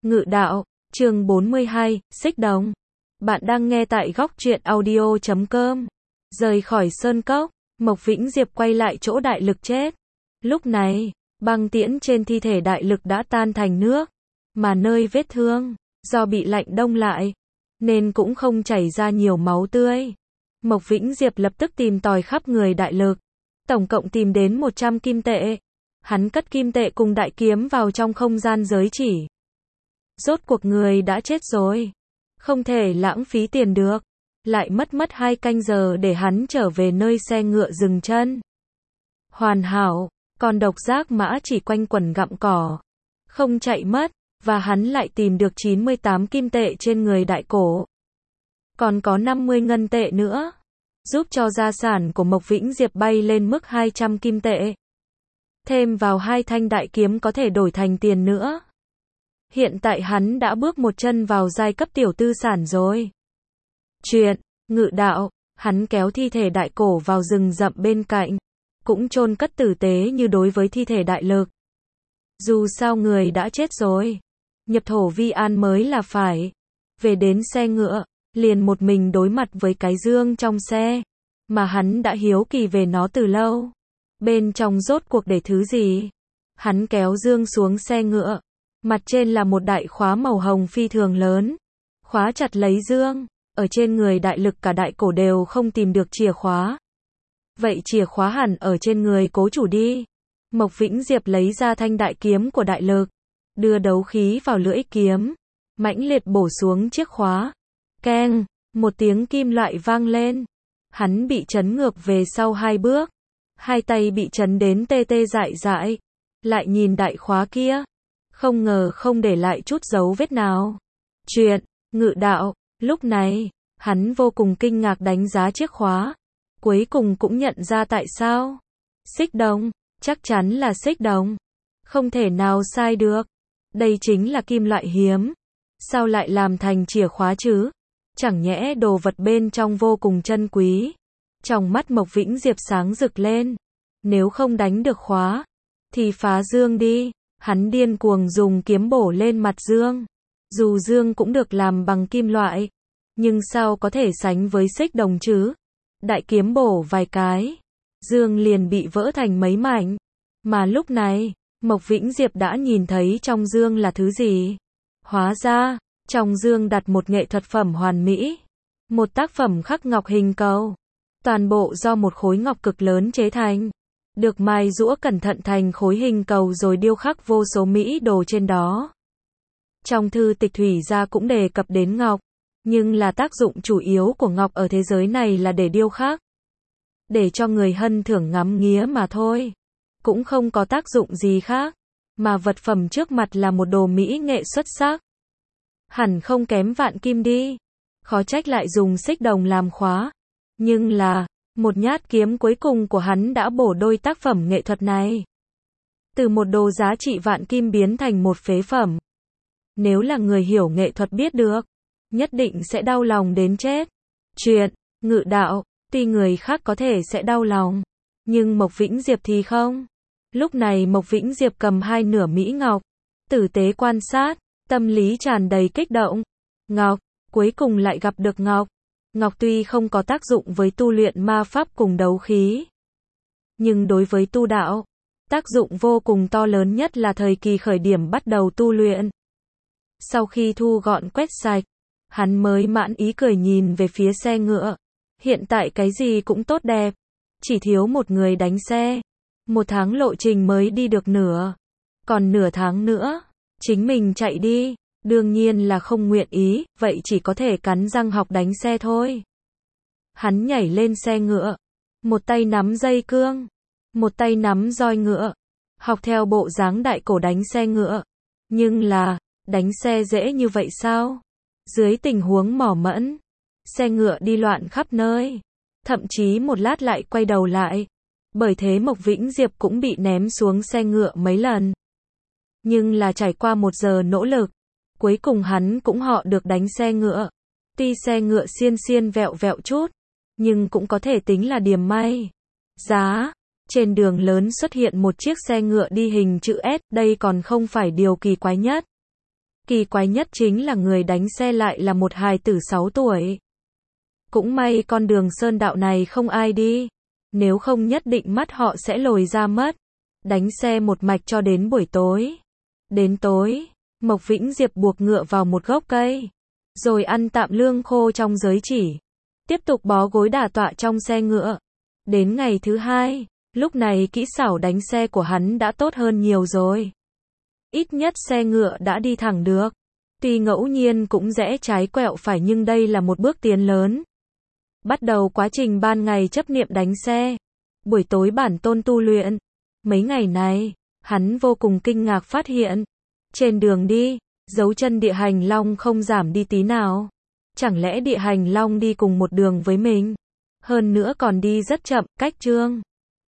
Ngự đạo, chương 42, xích đồng. Bạn đang nghe tại góc truyện audio.com. Rời khỏi sơn cốc, Mộc Vĩnh Diệp quay lại chỗ đại lực chết. Lúc này, băng tiễn trên thi thể đại lực đã tan thành nước, mà nơi vết thương, do bị lạnh đông lại, nên cũng không chảy ra nhiều máu tươi. Mộc Vĩnh Diệp lập tức tìm tòi khắp người đại lực, tổng cộng tìm đến 100 kim tệ. Hắn cất kim tệ cùng đại kiếm vào trong không gian giới chỉ. Rốt cuộc người đã chết rồi, không thể lãng phí tiền được. Lại mất 2 canh giờ để hắn trở về nơi xe ngựa dừng chân. Hoàn hảo, còn độc giác mã chỉ quanh quẩn gặm cỏ, không chạy mất, và hắn lại tìm được 98 kim tệ trên người đại cổ. Còn có 50 ngân tệ nữa, giúp cho gia sản của Mộc Vĩnh Diệp bay lên mức 200 kim tệ. Thêm vào 2 thanh đại kiếm có thể đổi thành tiền nữa. Hiện tại hắn đã bước một chân vào giai cấp tiểu tư sản rồi. Chuyện, ngự đạo, hắn kéo thi thể đại cổ vào rừng rậm bên cạnh, cũng chôn cất tử tế như đối với thi thể đại lực. Dù sao người đã chết rồi, nhập thổ vi an mới là phải. Về đến xe ngựa, liền một mình đối mặt với cái dương trong xe, mà hắn đã hiếu kỳ về nó từ lâu. Bên trong rốt cuộc để thứ gì? Hắn kéo dương xuống xe ngựa, mặt trên là một đại khóa màu hồng phi thường lớn, khóa chặt lấy dương. Ở trên người đại lực cả đại cổ đều không tìm được chìa khóa. Vậy chìa khóa hẳn ở trên người cố chủ đi. Mộc Vĩnh Diệp lấy ra thanh đại kiếm của đại lực, đưa đấu khí vào lưỡi kiếm, mãnh liệt bổ xuống chiếc khóa. Keng, một tiếng kim loại vang lên. Hắn bị chấn ngược về sau 2 bước, 2 tay bị chấn đến tê tê dại dại. Lại nhìn đại khóa kia, không ngờ không để lại chút dấu vết nào. Chuyện, ngự đạo. Lúc này, hắn vô cùng kinh ngạc đánh giá chiếc khóa. Cuối cùng cũng nhận ra tại sao. Xích đồng, chắc chắn là xích đồng. Không thể nào sai được. Đây chính là kim loại hiếm. Sao lại làm thành chìa khóa chứ? Chẳng nhẽ đồ vật bên trong vô cùng chân quý. Trong mắt Mộc Vĩnh Diệp sáng rực lên. Nếu không đánh được khóa, thì phá dương đi. Hắn điên cuồng dùng kiếm bổ lên mặt dương. Dù dương cũng được làm bằng kim loại, nhưng sao có thể sánh với xích đồng chứ? Đại kiếm bổ vài cái, dương liền bị vỡ thành mấy mảnh. Mà lúc này, Mộc Vĩnh Diệp đã nhìn thấy trong dương là thứ gì? Hóa ra, trong dương đặt một nghệ thuật phẩm hoàn mỹ. Một tác phẩm khắc ngọc hình cầu. Toàn bộ do một khối ngọc cực lớn chế thành. Được mài giũa cẩn thận thành khối hình cầu rồi điêu khắc vô số mỹ đồ trên đó. Trong thư tịch thủy gia cũng đề cập đến ngọc, nhưng là tác dụng chủ yếu của ngọc ở thế giới này là để điêu khắc, để cho người hân thưởng ngắm nghía mà thôi, cũng không có tác dụng gì khác, mà vật phẩm trước mặt là một đồ mỹ nghệ xuất sắc, hẳn không kém vạn kim đi, khó trách lại dùng xích đồng làm khóa, nhưng là, một nhát kiếm cuối cùng của hắn đã bổ đôi tác phẩm nghệ thuật này, từ một đồ giá trị vạn kim biến thành một phế phẩm. Nếu là người hiểu nghệ thuật biết được, nhất định sẽ đau lòng đến chết. Chuyện, ngự đạo, tuy người khác có thể sẽ đau lòng, nhưng Mộc Vĩnh Diệp thì không. Lúc này Mộc Vĩnh Diệp cầm 2 nửa mỹ ngọc, tử tế quan sát, tâm lý tràn đầy kích động. Ngọc, cuối cùng lại gặp được ngọc. Ngọc tuy không có tác dụng với tu luyện ma pháp cùng đấu khí, nhưng đối với tu đạo, tác dụng vô cùng to lớn, nhất là thời kỳ khởi điểm bắt đầu tu luyện. Sau khi thu gọn quét sạch, hắn mới mãn ý cười nhìn về phía xe ngựa. Hiện tại cái gì cũng tốt đẹp, chỉ thiếu một người đánh xe. 1 tháng lộ trình mới đi được nửa, còn nửa tháng nữa, chính mình chạy đi, đương nhiên là không nguyện ý, vậy chỉ có thể cắn răng học đánh xe thôi. Hắn nhảy lên xe ngựa, một tay nắm dây cương, một tay nắm roi ngựa, học theo bộ dáng đại cổ đánh xe ngựa. Nhưng là, đánh xe dễ như vậy sao? Dưới tình huống mỏ mẫn, xe ngựa đi loạn khắp nơi, thậm chí một lát lại quay đầu lại. Bởi thế Mộc Vĩnh Diệp cũng bị ném xuống xe ngựa mấy lần. Nhưng là trải qua 1 giờ nỗ lực, cuối cùng hắn cũng họ được đánh xe ngựa. Tuy xe ngựa xiên vẹo vẹo chút, nhưng cũng có thể tính là điểm may. Giá, trên đường lớn xuất hiện một chiếc xe ngựa đi hình chữ S, đây còn không phải điều kỳ quái nhất. Kỳ quái nhất chính là người đánh xe lại là một hài tử 6 tuổi. Cũng may con đường sơn đạo này không ai đi. Nếu không nhất định mắt họ sẽ lồi ra mất. Đánh xe một mạch cho đến buổi tối. Đến tối, Mộc Vĩnh Diệp buộc ngựa vào một gốc cây. Rồi ăn tạm lương khô trong giới chỉ. Tiếp tục bó gối đả tọa trong xe ngựa. Đến ngày thứ 2, lúc này kỹ xảo đánh xe của hắn đã tốt hơn nhiều rồi. Ít nhất xe ngựa đã đi thẳng được. Tuy ngẫu nhiên cũng rẽ trái quẹo phải nhưng đây là một bước tiến lớn. Bắt đầu quá trình ban ngày chấp niệm đánh xe. Buổi tối bản tôn tu luyện. Mấy ngày này, hắn vô cùng kinh ngạc phát hiện. Trên đường đi, dấu chân địa hành long không giảm đi tí nào. Chẳng lẽ địa hành long đi cùng một đường với mình? Hơn nữa còn đi rất chậm, cách Trương